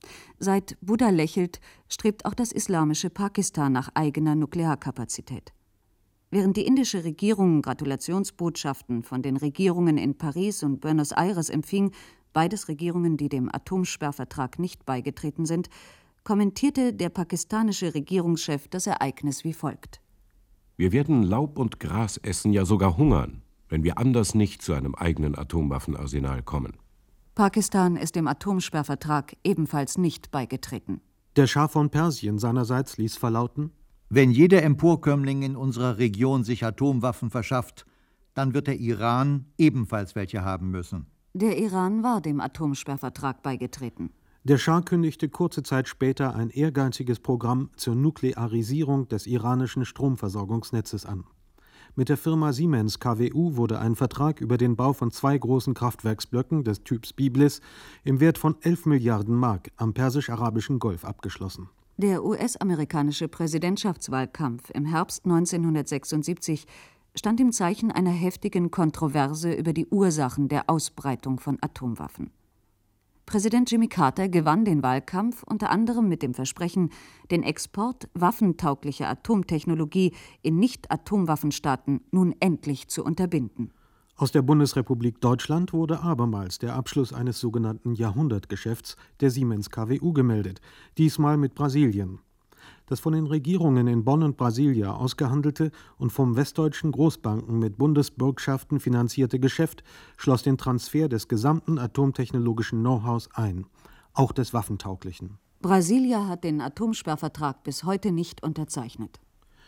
Seit Buddha lächelt, strebt auch das islamische Pakistan nach eigener Nuklearkapazität. Während die indische Regierung Gratulationsbotschaften von den Regierungen in Paris und Buenos Aires empfing, beides Regierungen, die dem Atomsperrvertrag nicht beigetreten sind, kommentierte der pakistanische Regierungschef das Ereignis wie folgt: Wir werden Laub und Gras essen, ja sogar hungern, wenn wir anders nicht zu einem eigenen Atomwaffenarsenal kommen. Pakistan ist dem Atomsperrvertrag ebenfalls nicht beigetreten. Der Schah von Persien seinerseits ließ verlauten: Wenn jeder Emporkömmling in unserer Region sich Atomwaffen verschafft, dann wird der Iran ebenfalls welche haben müssen. Der Iran war dem Atomsperrvertrag beigetreten. Der Schah kündigte kurze Zeit später ein ehrgeiziges Programm zur Nuklearisierung des iranischen Stromversorgungsnetzes an. Mit der Firma Siemens K W U wurde ein Vertrag über den Bau von zwei großen Kraftwerksblöcken des Typs Biblis im Wert von elf Milliarden Mark am Persisch-Arabischen Golf abgeschlossen. Der U S-amerikanische Präsidentschaftswahlkampf im Herbst neunzehnhundertsechsundsiebzig stand im Zeichen einer heftigen Kontroverse über die Ursachen der Ausbreitung von Atomwaffen. Präsident Jimmy Carter gewann den Wahlkampf unter anderem mit dem Versprechen, den Export waffentauglicher Atomtechnologie in Nicht-Atomwaffenstaaten nun endlich zu unterbinden. Aus der Bundesrepublik Deutschland wurde abermals der Abschluss eines sogenannten Jahrhundertgeschäfts der Siemens K W U gemeldet, diesmal mit Brasilien. Das von den Regierungen in Bonn und Brasilia ausgehandelte und vom westdeutschen Großbanken mit Bundesbürgschaften finanzierte Geschäft schloss den Transfer des gesamten atomtechnologischen Know-hows ein, auch des waffentauglichen. Brasilia hat den Atomsperrvertrag bis heute nicht unterzeichnet.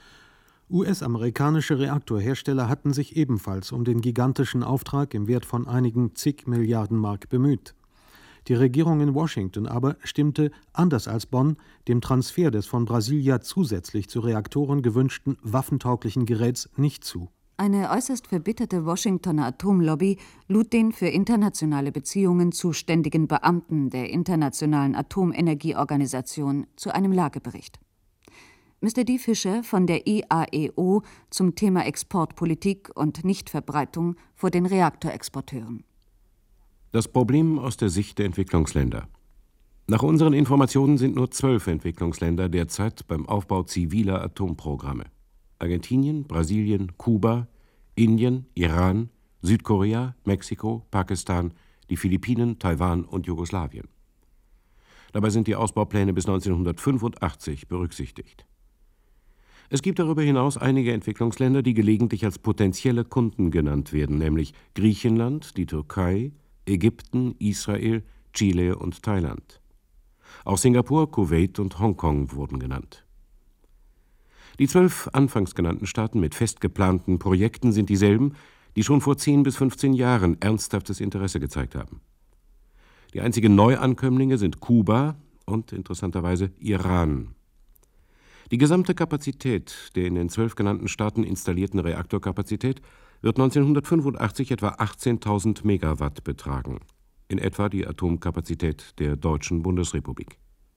U S-amerikanische Reaktorhersteller hatten sich ebenfalls um den gigantischen Auftrag im Wert von einigen zig Milliarden Mark bemüht. Die Regierung in Washington aber stimmte, anders als Bonn, dem Transfer des von Brasilia zusätzlich zu Reaktoren gewünschten waffentauglichen Geräts nicht zu. Eine äußerst verbitterte Washingtoner Atomlobby lud den für internationale Beziehungen zuständigen Beamten der Internationalen Atomenergieorganisation zu einem Lagebericht. Mister D. Fischer von der I A E O zum Thema Exportpolitik und Nichtverbreitung vor den Reaktorexporteuren. Das Problem aus der Sicht der Entwicklungsländer. Nach unseren Informationen sind nur zwölf Entwicklungsländer derzeit beim Aufbau ziviler Atomprogramme. Argentinien, Brasilien, Kuba, Indien, Iran, Südkorea, Mexiko, Pakistan, die Philippinen, Taiwan und Jugoslawien. Dabei sind die Ausbaupläne bis neunzehnhundertfünfundachtzig berücksichtigt. Es gibt darüber hinaus einige Entwicklungsländer, die gelegentlich als potenzielle Kunden genannt werden, nämlich Griechenland, die Türkei, Ägypten, Israel, Chile und Thailand. Auch Singapur, Kuwait und Hongkong wurden genannt. Die zwölf anfangs genannten Staaten mit fest geplanten Projekten sind dieselben, die schon vor zehn bis fünfzehn Jahren ernsthaftes Interesse gezeigt haben. Die einzigen Neuankömmlinge sind Kuba und interessanterweise Iran. Die gesamte Kapazität der in den zwölf genannten Staaten installierten Reaktorkapazität wird neunzehnhundertfünfundachtzig etwa achtzehntausend Megawatt betragen, in etwa die Atomkapazität der Deutschen Bundesrepublik.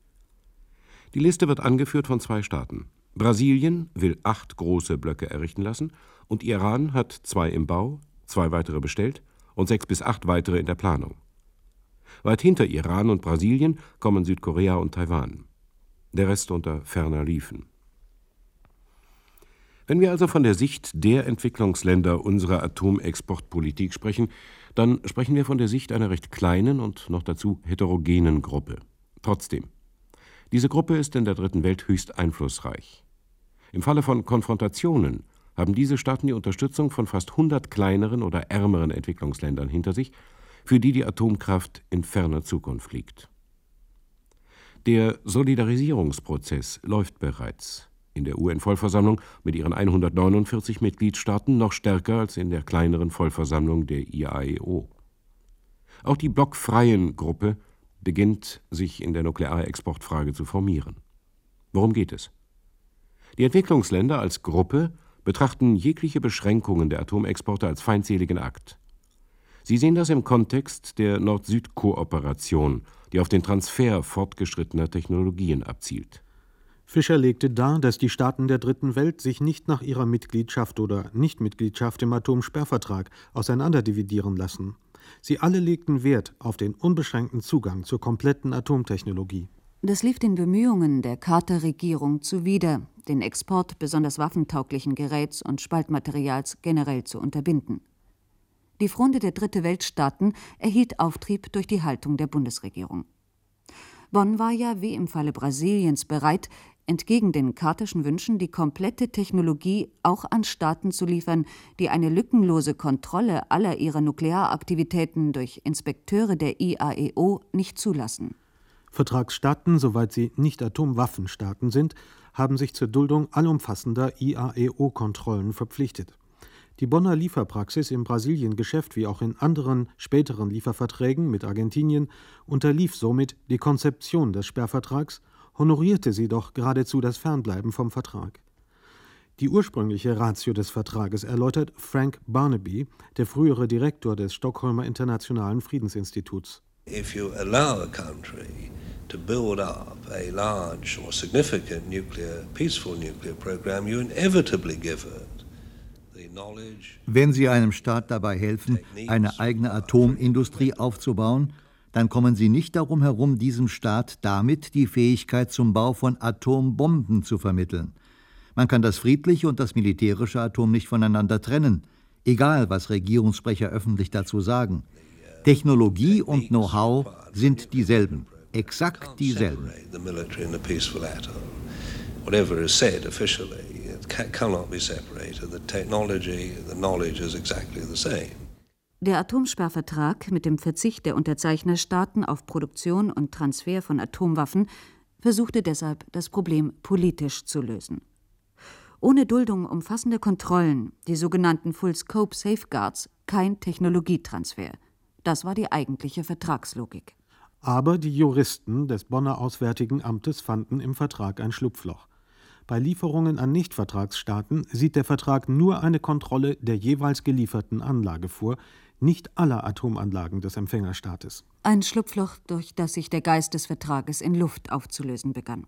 Die Liste wird angeführt von zwei Staaten. Brasilien will acht große Blöcke errichten lassen und Iran hat zwei im Bau, zwei weitere bestellt und sechs bis acht weitere in der Planung. Weit hinter Iran und Brasilien kommen Südkorea und Taiwan. der Rest unter ferner liefen. Wenn wir also von der Sicht der Entwicklungsländer unserer Atomexportpolitik sprechen, dann sprechen wir von der Sicht einer recht kleinen und noch dazu heterogenen Gruppe. Trotzdem, diese Gruppe ist in der Dritten Welt höchst einflussreich. Im Falle von Konfrontationen haben diese Staaten die Unterstützung von fast hundert kleineren oder ärmeren Entwicklungsländern hinter sich, für die die Atomkraft in ferner Zukunft liegt. Der Solidarisierungsprozess läuft bereits in der U N-Vollversammlung mit ihren hundertneunundvierzig Mitgliedstaaten noch stärker als in der kleineren Vollversammlung der I A E O. Auch die blockfreien Gruppe beginnt sich in der Nuklearexportfrage zu formieren. Worum geht es? Die Entwicklungsländer als Gruppe betrachten jegliche Beschränkungen der Atomexporte als feindseligen Akt. Sie sehen das im Kontext der Nord-Süd-Kooperation, die auf den Transfer fortgeschrittener Technologien abzielt. Fischer legte dar, dass die Staaten der Dritten Welt sich nicht nach ihrer Mitgliedschaft oder Nichtmitgliedschaft im Atomsperrvertrag auseinanderdividieren lassen. Sie alle legten Wert auf den unbeschränkten Zugang zur kompletten Atomtechnologie. Das lief den Bemühungen der Carter-Regierung zuwider, den Export besonders waffentauglichen Geräts und Spaltmaterials generell zu unterbinden. Die Fronde der Dritte-Welt-Staaten erhielt Auftrieb durch die Haltung der Bundesregierung. Bonn war ja, wie im Falle Brasiliens, bereit, entgegen den Carterschen Wünschen die komplette Technologie auch an Staaten zu liefern, die eine lückenlose Kontrolle aller ihrer Nuklearaktivitäten durch Inspekteure der I A E O nicht zulassen. Vertragsstaaten, soweit sie nicht Atomwaffenstaaten sind, haben sich zur Duldung allumfassender I A E O-Kontrollen verpflichtet. Die Bonner Lieferpraxis im Brasilien-Geschäft wie auch in anderen späteren Lieferverträgen mit Argentinien unterlief somit die Konzeption des Sperrvertrags, honorierte sie doch geradezu das Fernbleiben vom Vertrag. Die ursprüngliche Ratio des Vertrages erläutert Frank Barnaby, der frühere Direktor des Stockholmer Internationalen Friedensinstituts. If you allow a country to build up a large or significant nuclear, peaceful nuclear program, you inevitably give it. Wenn Sie einem Staat dabei helfen, eine eigene Atomindustrie aufzubauen, dann kommen Sie nicht darum herum, diesem Staat damit die Fähigkeit zum Bau von Atombomben zu vermitteln. Man kann das friedliche und das militärische Atom nicht voneinander trennen, egal was Regierungssprecher öffentlich dazu sagen. Technologie und Know-how sind dieselben, exakt dieselben. Whatever is said officially, it cannot be separated. The technology, the knowledge is exactly the same. Der Atomsperrvertrag mit dem Verzicht der Unterzeichnerstaaten auf Produktion und Transfer von Atomwaffen versuchte deshalb, das Problem politisch zu lösen. Ohne Duldung umfassender Kontrollen, die sogenannten Full-Scope Safeguards, kein Technologietransfer. Das war die eigentliche Vertragslogik. Aber die Juristen des Bonner Auswärtigen Amtes fanden im Vertrag ein Schlupfloch. Bei Lieferungen an Nichtvertragsstaaten sieht der Vertrag nur eine Kontrolle der jeweils gelieferten Anlage vor, nicht aller Atomanlagen des Empfängerstaates. Ein Schlupfloch, durch das sich der Geist des Vertrages in Luft aufzulösen begann.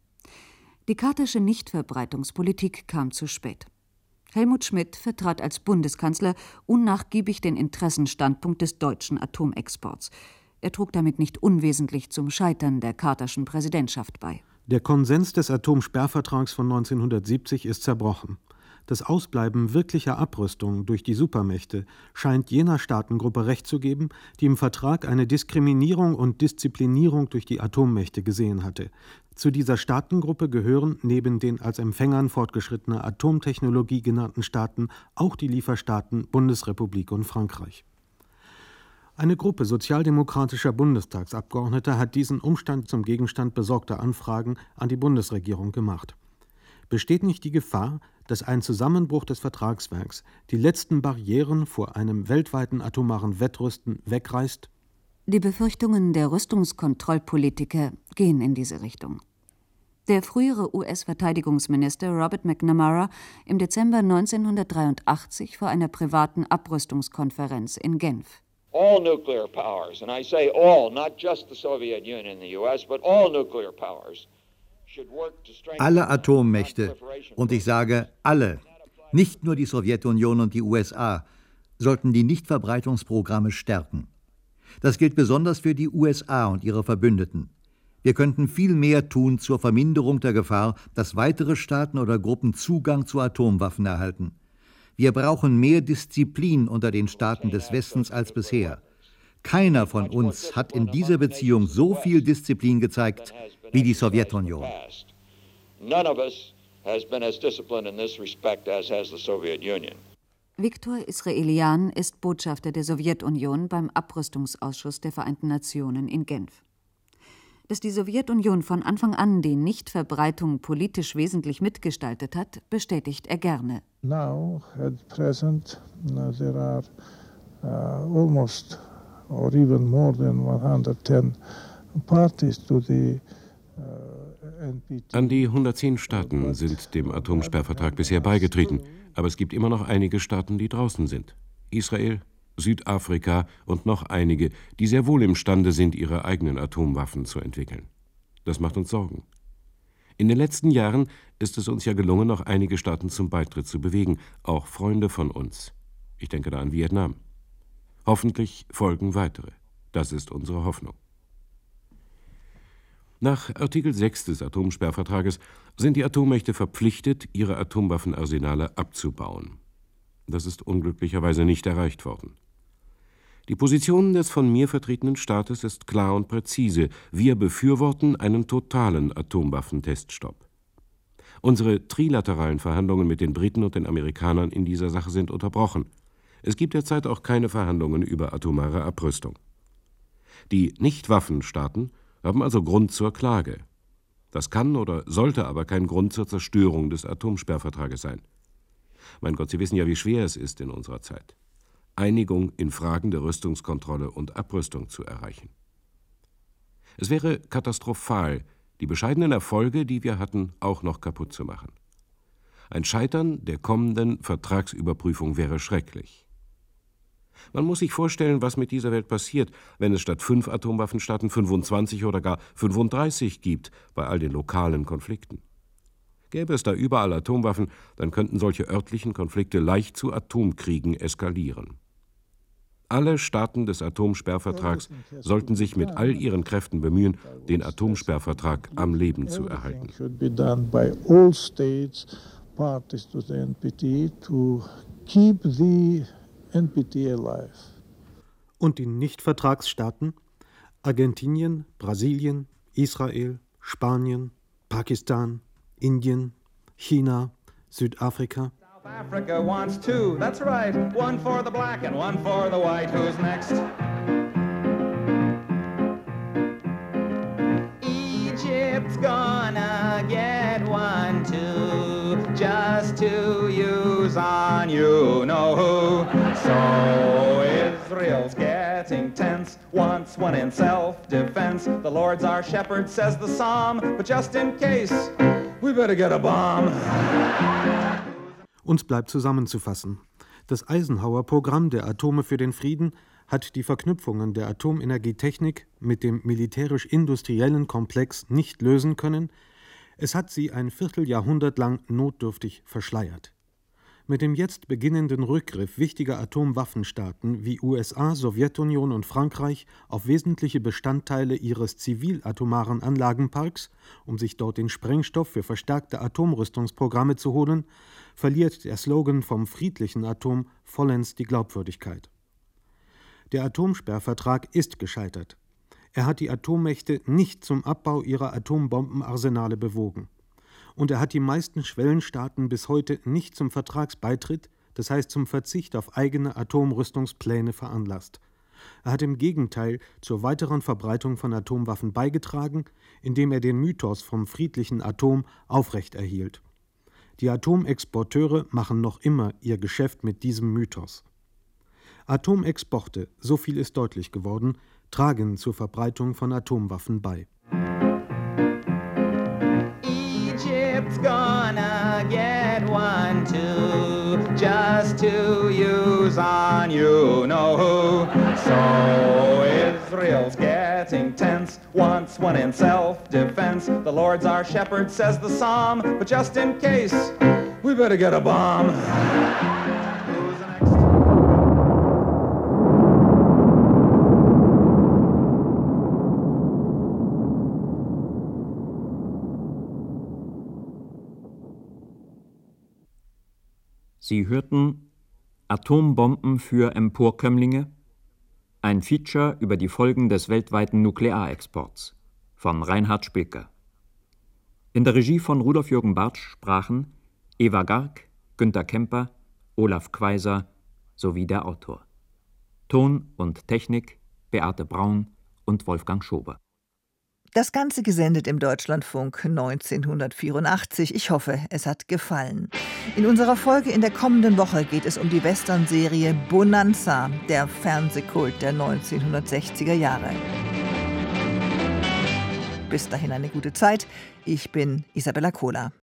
Die Cartersche Nichtverbreitungspolitik kam zu spät. Helmut Schmidt vertrat als Bundeskanzler unnachgiebig den Interessenstandpunkt des deutschen Atomexports. Er trug damit nicht unwesentlich zum Scheitern der Carterschen Präsidentschaft bei. Der Konsens des Atomsperrvertrags von neunzehnhundertsiebzig ist zerbrochen. Das Ausbleiben wirklicher Abrüstung durch die Supermächte scheint jener Staatengruppe Recht zu geben, die im Vertrag eine Diskriminierung und Disziplinierung durch die Atommächte gesehen hatte. Zu dieser Staatengruppe gehören neben den als Empfängern fortgeschrittener Atomtechnologie genannten Staaten auch die Lieferstaaten Bundesrepublik und Frankreich. Eine Gruppe sozialdemokratischer Bundestagsabgeordneter hat diesen Umstand zum Gegenstand besorgter Anfragen an die Bundesregierung gemacht. Besteht nicht die Gefahr, dass ein Zusammenbruch des Vertragswerks die letzten Barrieren vor einem weltweiten atomaren Wettrüsten wegreißt? Die Befürchtungen der Rüstungskontrollpolitiker gehen in diese Richtung. Der frühere U S-Verteidigungsminister Robert McNamara im Dezember neunzehnhundertdreiundachtzig vor einer privaten Abrüstungskonferenz in Genf. All nuclear powers, and I say all, not just the Soviet Union and the U S, but all nuclear powers, should work to strengthen. Alle Atommächte, und ich sage alle, nicht nur die Sowjetunion und die U S A, sollten die Nichtverbreitungsprogramme stärken. Das gilt besonders für die U S A und ihre Verbündeten. Wir könnten viel mehr tun zur Verminderung der Gefahr, dass weitere Staaten oder Gruppen Zugang zu Atomwaffen erhalten. Wir brauchen mehr Disziplin unter den Staaten des Westens als bisher. Keiner von uns hat in dieser Beziehung so viel Disziplin gezeigt wie die Sowjetunion. Viktor Israelian ist Botschafter der Sowjetunion beim Abrüstungsausschuss der Vereinten Nationen in Genf. Dass die Sowjetunion von Anfang an die Nichtverbreitung politisch wesentlich mitgestaltet hat, bestätigt er gerne. Now, at present, uh, there are uh, almost or even more than one hundred ten parties to the uh, N P T. An die hundertzehn Staaten sind dem Atomsperrvertrag bisher beigetreten, aber es gibt immer noch einige Staaten, die draußen sind. Israel, Südafrika und noch einige, die sehr wohl imstande sind, ihre eigenen Atomwaffen zu entwickeln. Das macht uns Sorgen. In den letzten Jahren ist es uns ja gelungen, noch einige Staaten zum Beitritt zu bewegen, auch Freunde von uns. Ich denke da an Vietnam. Hoffentlich folgen weitere. Das ist unsere Hoffnung. Nach Artikel sechs des Atomsperrvertrages sind die Atommächte verpflichtet, ihre Atomwaffenarsenale abzubauen. Das ist unglücklicherweise nicht erreicht worden. Die Position des von mir vertretenen Staates ist klar und präzise. Wir befürworten einen totalen Atomwaffenteststopp. Unsere trilateralen Verhandlungen mit den Briten und den Amerikanern in dieser Sache sind unterbrochen. Es gibt derzeit auch keine Verhandlungen über atomare Abrüstung. Die Nicht-Waffenstaaten haben also Grund zur Klage. Das kann oder sollte aber kein Grund zur Zerstörung des Atomsperrvertrages sein. Mein Gott, Sie wissen ja, wie schwer es ist in unserer Zeit, Einigung in Fragen der Rüstungskontrolle und Abrüstung zu erreichen. Es wäre katastrophal, die bescheidenen Erfolge, die wir hatten, auch noch kaputt zu machen. Ein Scheitern der kommenden Vertragsüberprüfung wäre schrecklich. Man muss sich vorstellen, was mit dieser Welt passiert, wenn es statt fünf Atomwaffenstaaten fünfundzwanzig oder gar fünfunddreißig gibt bei all den lokalen Konflikten. Gäbe es da überall Atomwaffen, dann könnten solche örtlichen Konflikte leicht zu Atomkriegen eskalieren. Alle Staaten des Atomsperrvertrags sollten sich mit all ihren Kräften bemühen, den Atomsperrvertrag am Leben zu erhalten. Und die Nichtvertragsstaaten? Argentinien, Brasilien, Israel, Spanien, Pakistan, Indien, China, Südafrika. South Africa wants two, that's right, one for the black and one for the white. Who's next? Egypt's gonna get one too, just to use on you know who. So Israel's getting tense, wants one in self-defense. The Lord's our shepherd, says the psalm, but just in case, we better get a bomb. Uns bleibt zusammenzufassen. Das Eisenhower-Programm der Atome für den Frieden hat die Verknüpfungen der Atomenergietechnik mit dem militärisch-industriellen Komplex nicht lösen können. Es hat sie ein Vierteljahrhundert lang notdürftig verschleiert. Mit dem jetzt beginnenden Rückgriff wichtiger Atomwaffenstaaten wie U S A, Sowjetunion und Frankreich auf wesentliche Bestandteile ihres zivilatomaren Anlagenparks, um sich dort den Sprengstoff für verstärkte Atomrüstungsprogramme zu holen, verliert der Slogan vom friedlichen Atom vollends die Glaubwürdigkeit. Der Atomsperrvertrag ist gescheitert. Er hat die Atommächte nicht zum Abbau ihrer Atombombenarsenale bewogen. Und er hat die meisten Schwellenstaaten bis heute nicht zum Vertragsbeitritt, das heißt zum Verzicht auf eigene Atomrüstungspläne veranlasst. Er hat im Gegenteil zur weiteren Verbreitung von Atomwaffen beigetragen, indem er den Mythos vom friedlichen Atom aufrechterhielt. Die Atomexporteure machen noch immer ihr Geschäft mit diesem Mythos. Atomexporte, so viel ist deutlich geworden, tragen zur Verbreitung von Atomwaffen bei. Egypt's gonna get one too, just to use on you know who. So Israel's getting tense, wants one in self-defense. The Lord's our shepherd, says the psalm, but just in case, we better get a bomb. Sie hörten Atombomben für Emporkömmlinge, ein Feature über die Folgen des weltweiten Nuklearexports von Reinhard Spilker. In der Regie von Rudolf-Jürgen Bartsch sprachen Eva Garg, Günter Kemper, Olaf Quaiser sowie der Autor. Ton und Technik Beate Braun und Wolfgang Schober. Das Ganze gesendet im Deutschlandfunk neunzehnhundertvierundachtzig. Ich hoffe, es hat gefallen. In unserer Folge in der kommenden Woche geht es um die Western-Serie Bonanza, der Fernsehkult der neunzehnhundertsechziger Jahre. Bis dahin eine gute Zeit. Ich bin Isabella Kohler.